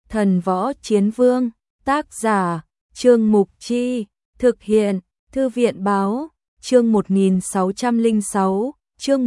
Thần Võ Chiến Vương, tác giả, Trương Mục Chi, thực hiện, Thư viện Báo, chương 1606, chương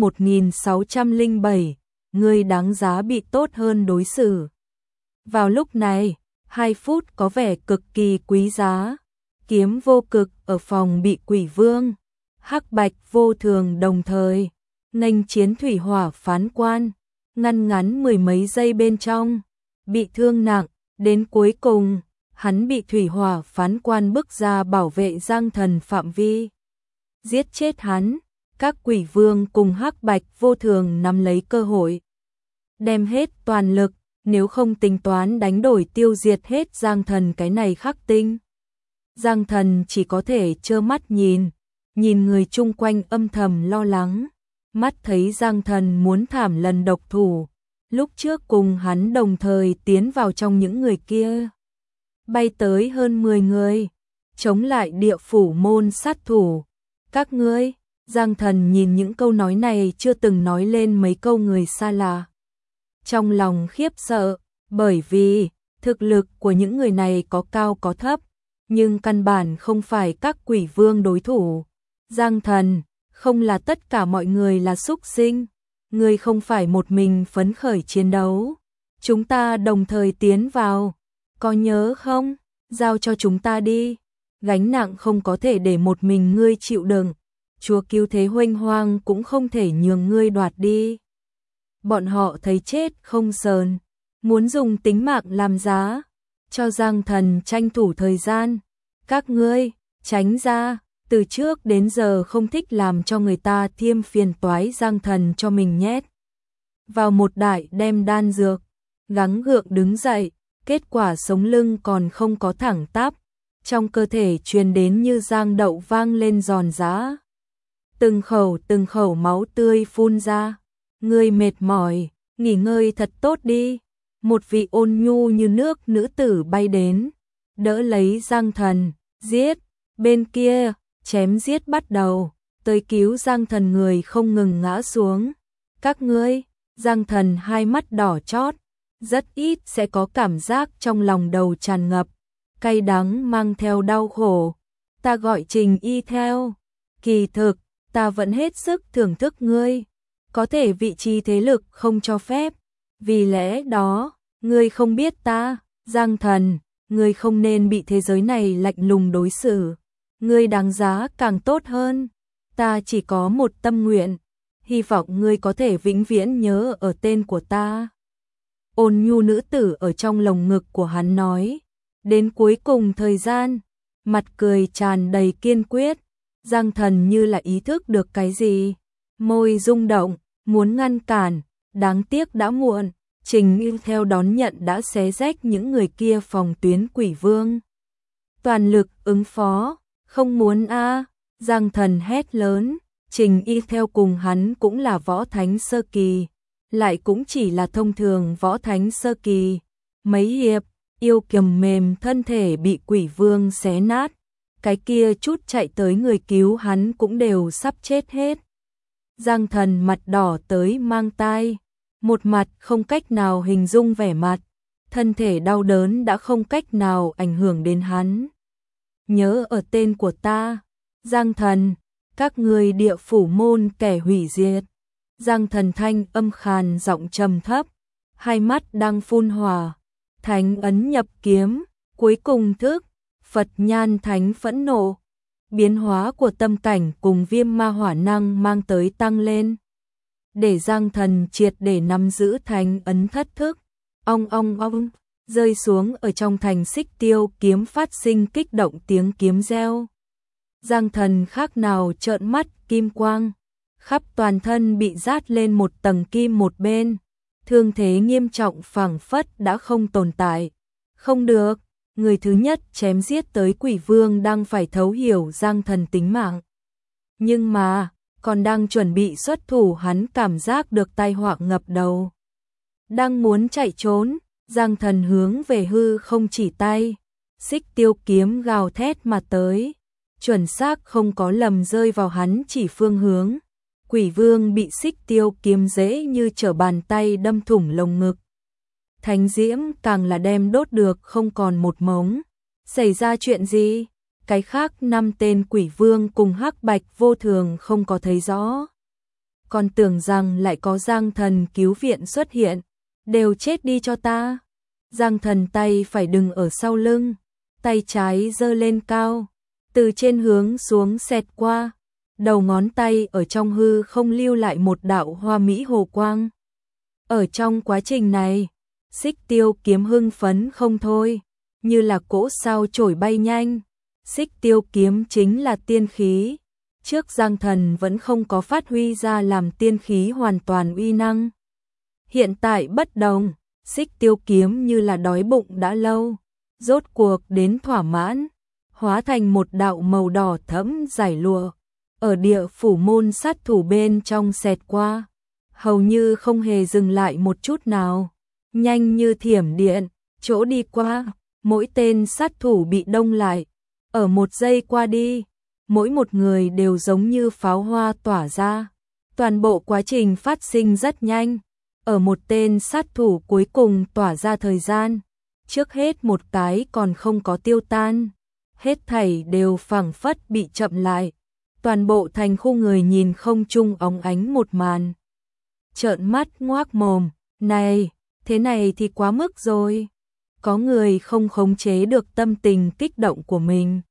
1607, ngươi đáng giá bị tốt hơn đối xử. Vào lúc này, 2 phút có vẻ cực kỳ quý giá. Kiếm Vô Cực ở phòng bị Quỷ Vương, Hắc Bạch Vô Thường đồng thời nghênh chiến Thủy Hỏa phán quan, ngăn ngắn mười mấy giây bên trong, bị thương nặng, đến cuối cùng, hắn bị Thủy Hỏa phán quan bức ra bảo vệ Giang Thần phạm vi. Giết chết hắn, các Quỷ Vương cùng Hắc Bạch Vô Thường nắm lấy cơ hội, đem hết toàn lực, nếu không tính toán đánh đổi tiêu diệt hết Giang Thần cái này khắc tinh. Giang Thần chỉ có thể trơ mắt nhìn người chung quanh âm thầm lo lắng, mắt thấy Giang Thần muốn thảm lần độc thủ, lúc trước cùng hắn đồng thời tiến vào trong những người kia. Bay tới hơn 10 người, chống lại địa phủ môn sát thủ. Các ngươi, Giang Thần nhìn những câu nói này chưa từng nói lên mấy câu người xa lạ. Trong lòng khiếp sợ, bởi vì thực lực của những người này có cao có thấp, nhưng căn bản không phải các Quỷ Vương đối thủ. Giang Thần, không là tất cả mọi người là súc sinh, ngươi không phải một mình phấn khởi chiến đấu. Chúng ta đồng thời tiến vào, có nhớ không? Giao cho chúng ta đi, gánh nặng không có thể để một mình ngươi chịu đựng, chúa cứu thế huênh hoang cũng không thể nhường ngươi đoạt đi. Bọn họ thấy chết không sờn, muốn dùng tính mạng làm giá, cho Giang Thần tranh thủ thời gian. Các ngươi, tránh ra, từ trước đến giờ không thích làm cho người ta thêm phiền toái. Giang Thần cho mình nhét vào một đại đem đan dược, gắng gượng đứng dậy, kết quả sống lưng còn không có thẳng tắp, trong cơ thể truyền đến như giang đậu vang lên giòn giã. Từng khẩu máu tươi phun ra. Ngươi mệt mỏi, nghỉ ngơi thật tốt đi. Một vị ôn nhu như nước nữ tử bay đến, đỡ lấy Giang Thần, giết. Bên kia, chém giết bắt đầu, tới cứu Giang Thần người không ngừng ngã xuống. Các ngươi, Giang Thần hai mắt đỏ chót, rất ít sẽ có cảm giác trong lòng đầu tràn ngập, cay đắng mang theo đau khổ. Ta gọi Trình Y theo, kỳ thực, ta vẫn hết sức thưởng thức ngươi, có thể vị trí thế lực không cho phép, vì lẽ đó, ngươi không biết ta. Giang Thần, ngươi không nên bị thế giới này lạnh lùng đối xử, ngươi đáng giá càng tốt hơn. Ta chỉ có một tâm nguyện, hy vọng ngươi có thể vĩnh viễn nhớ ở tên của ta. Ôn nhu nữ tử ở trong lồng ngực của hắn nói, đến cuối cùng thời gian, mặt cười tràn đầy kiên quyết. Giang Thần như là ý thức được cái gì, môi rung động, muốn ngăn cản, đáng tiếc đã muộn. Trình Y theo đón nhận đã xé rách những người kia phòng tuyến Quỷ Vương. Toàn lực ứng phó, không muốn a. Giang Thần hét lớn. Trình Y theo cùng hắn cũng là võ thánh sơ kỳ, lại cũng chỉ là thông thường võ thánh sơ kỳ. Mấy hiệp, yêu kiềm mềm thân thể bị Quỷ Vương xé nát, cái kia chút chạy tới người cứu hắn cũng đều sắp chết hết. Giang Thần mặt đỏ tới mang tai, một mặt không cách nào hình dung vẻ mặt, thân thể đau đớn đã không cách nào ảnh hưởng đến hắn. Nhớ ở tên của ta, Giang Thần, các ngươi địa phủ môn kẻ hủy diệt. Giang Thần thanh âm khàn giọng trầm thấp, hai mắt đang phun hỏa, thánh ấn nhập kiếm, cuối cùng thức, Phật nhan thánh phẫn nộ. Biến hóa của tâm cảnh cùng viêm ma hỏa năng mang tới tăng lên, để Giang Thần triệt để nắm giữ thánh ấn thất thức. Ong ong ong, rơi xuống ở trong thành Xích Tiêu kiếm phát sinh kích động tiếng kiếm reo. Giang Thần khác nào trợn mắt kim quang, khắp toàn thân bị rát lên một tầng kim một bên, thương thế nghiêm trọng phảng phất đã không tồn tại. Không được, người thứ nhất chém giết tới Quỷ Vương đang phải thấu hiểu Giang Thần tính mạng. Nhưng mà, còn đang chuẩn bị xuất thủ hắn cảm giác được tai họa ngập đầu. Đang muốn chạy trốn, Giang Thần hướng về hư không chỉ tay, Xích Tiêu kiếm gào thét mà tới, chuẩn xác không có lầm rơi vào hắn chỉ phương hướng. Quỷ Vương bị Xích Tiêu kiếm dễ như trở bàn tay đâm thủng lồng ngực. thánh diễm càng là đem đốt được không còn một mống. Xảy ra chuyện gì? Cái khác 5 tên quỷ vương cùng Hắc Bạch Vô Thường không có thấy rõ. Còn tưởng rằng lại có Giang Thần cứu viện xuất hiện, đều chết đi cho ta. Giang Thần tay phải đừng ở sau lưng, tay trái giơ lên cao, từ trên hướng xuống xẹt qua, đầu ngón tay ở trong hư không lưu lại một đạo hoa mỹ hồ quang. Ở trong quá trình này, Xích Tiêu kiếm hưng phấn không thôi, như là cỗ sao chổi bay nhanh. Xích Tiêu kiếm chính là tiên khí, trước Giang Thần vẫn không có phát huy ra làm tiên khí hoàn toàn uy năng. Hiện tại bất đồng, Xích Tiêu kiếm như là đói bụng đã lâu, rốt cuộc đến thỏa mãn, hóa thành một đạo màu đỏ thẫm giải lụa, ở địa phủ môn sát thủ bên trong xẹt qua, hầu như không hề dừng lại một chút nào, nhanh như thiểm điện, chỗ đi qua, mỗi tên sát thủ bị đông lại, ở 1 giây qua đi, mỗi một người đều giống như pháo hoa tỏa ra, toàn bộ quá trình phát sinh rất nhanh, ở một tên sát thủ cuối cùng tỏa ra thời gian, trước hết một cái còn không có tiêu tan, hết thảy đều phảng phất bị chậm lại, toàn bộ thành khu người nhìn không trung óng ánh một màn. Trợn mắt ngoác mồm, này, thế này thì quá mức rồi. Có người không khống chế được tâm tình kích động của mình.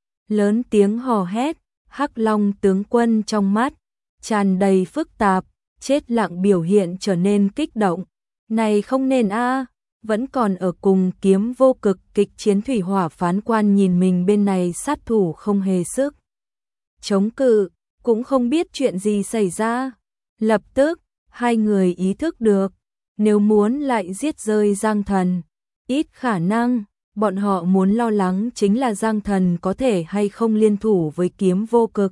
Lớn tiếng hò hét, Hắc Long tướng quân trong mắt, tràn đầy phức tạp, chết lặng biểu hiện trở nên kích động. Này không nên a, vẫn còn ở cùng Kiếm Vô Cực kịch chiến thủy hỏa phán quan nhìn mình bên này sát thủ không hề sức chống cự, cũng không biết chuyện gì xảy ra. Lập tức, hai người ý thức được, nếu muốn lại giết rơi Giang Thần, ít khả năng, bọn họ muốn lo lắng chính là Giang Thần có thể hay không liên thủ với Kiếm Vô Cực.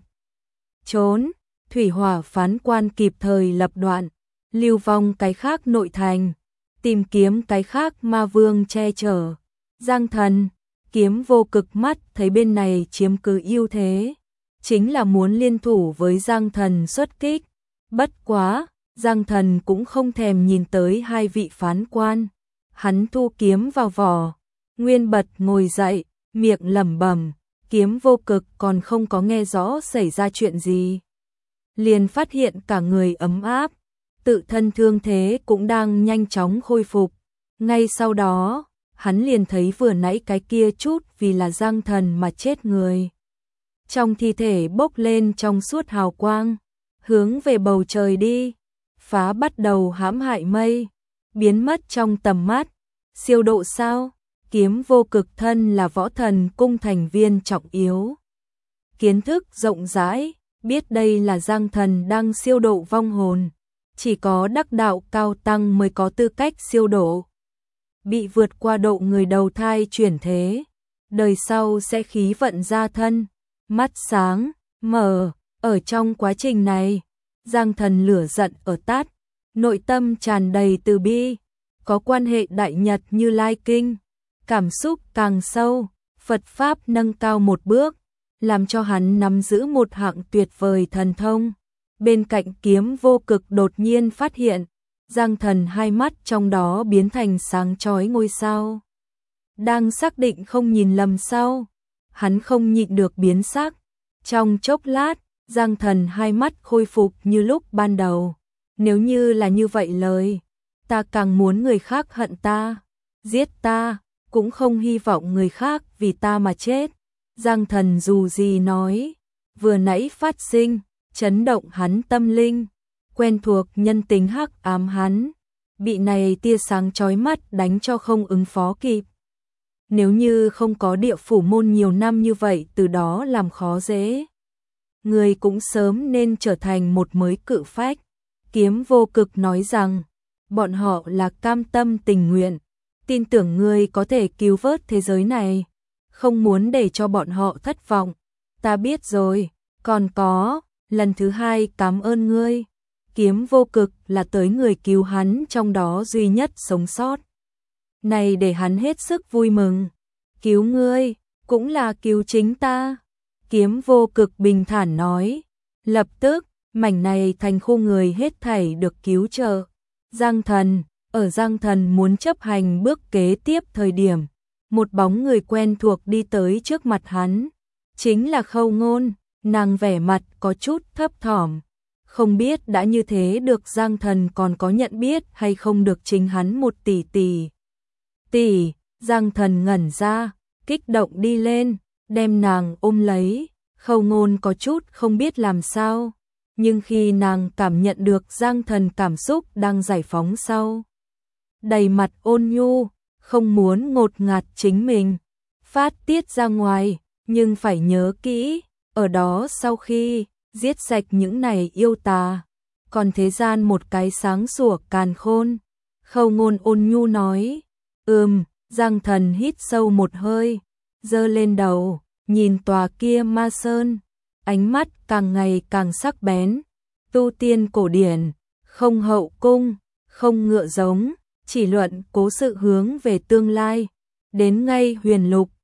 Trốn, thủy hỏa phán quan kịp thời lập đoạn, lưu vong cái khác nội thành, tìm kiếm cái khác ma vương che chở. Giang Thần, Kiếm Vô Cực mắt thấy bên này chiếm cứ ưu thế, chính là muốn liên thủ với Giang Thần xuất kích. Bất quá, Giang Thần cũng không thèm nhìn tới hai vị phán quan. Hắn thu kiếm vào vỏ, nguyên bật ngồi dậy, miệng lẩm bẩm, Kiếm Vô Cực còn không có nghe rõ xảy ra chuyện gì. Liền phát hiện cả người ấm áp, tự thân thương thế cũng đang nhanh chóng khôi phục. Ngay sau đó, hắn liền thấy vừa nãy cái kia chút vì là Giang Thần mà chết người. Trong thi thể bốc lên trong suốt hào quang, hướng về bầu trời đi, phá bắt đầu hãm hại mây, biến mất trong tầm mắt. Siêu độ sao? Kiếm Vô Cực thân là võ thần cung thành viên trọng yếu. Kiến thức rộng rãi, biết đây là Giang Thần đang siêu độ vong hồn. Chỉ có đắc đạo cao tăng mới có tư cách siêu độ. Bị vượt qua độ người đầu thai chuyển thế, đời sau sẽ khí vận ra thân, mắt sáng, mở. Ở trong quá trình này, Giang Thần lửa giận ở tát, nội tâm tràn đầy từ bi, có quan hệ Đại Nhật Như Lai Kinh, cảm xúc càng sâu, Phật Pháp nâng cao một bước, làm cho hắn nắm giữ một hạng tuyệt vời thần thông. Bên cạnh Kiếm Vô Cực đột nhiên phát hiện, Giang Thần hai mắt trong đó biến thành sáng chói ngôi sao. Đang xác định không nhìn lầm sao, hắn không nhịn được biến sắc. Trong chốc lát, Giang Thần hai mắt khôi phục như lúc ban đầu. Nếu như là như vậy lời, ta càng muốn người khác hận ta, giết ta, cũng không hy vọng người khác vì ta mà chết. Giang Thần dù gì nói, vừa nãy phát sinh, chấn động hắn tâm linh, quen thuộc nhân tính hắc ám hắn, bị này tia sáng chói mắt đánh cho không ứng phó kịp. Nếu như không có địa phủ môn nhiều năm như vậy từ đó làm khó dễ, người cũng sớm nên trở thành một mới cự phách. Kiếm Vô Cực nói rằng, bọn họ là cam tâm tình nguyện, tin tưởng ngươi có thể cứu vớt thế giới này, không muốn để cho bọn họ thất vọng. Ta biết rồi, còn có, lần thứ hai cảm ơn ngươi. Kiếm Vô Cực là tới người cứu hắn trong đó duy nhất sống sót. Này để hắn hết sức vui mừng. Cứu ngươi, cũng là cứu chính ta. Kiếm Vô Cực bình thản nói. Lập tức, mảnh này thành khu người hết thảy được cứu trợ. Giang Thần, Ở Giang Thần muốn chấp hành bước kế tiếp thời điểm, một bóng người quen thuộc đi tới trước mặt hắn, chính là Khâu Ngôn. Nàng vẻ mặt có chút thấp thỏm, không biết đã như thế được Giang Thần còn có nhận biết hay không được chính hắn một tỷ. Giang Thần ngẩn ra, kích động đi lên, đem nàng ôm lấy. Khâu Ngôn có chút không biết làm sao, nhưng khi nàng cảm nhận được Giang Thần cảm xúc đang giải phóng sau, đầy mặt ôn nhu, không muốn ngột ngạt chính mình phát tiết ra ngoài, nhưng phải nhớ kỹ, ở đó sau khi giết sạch những này yêu tà, còn thế gian một cái sáng sủa càn khôn. Khâu Ngôn ôn nhu nói, Giang Thần hít sâu một hơi, giơ lên đầu, nhìn tòa kia ma sơn, ánh mắt càng ngày càng sắc bén. Tu tiên cổ điển, không hậu cung, không ngựa giống, chỉ luận cố sự hướng về tương lai, đến ngay huyền lục,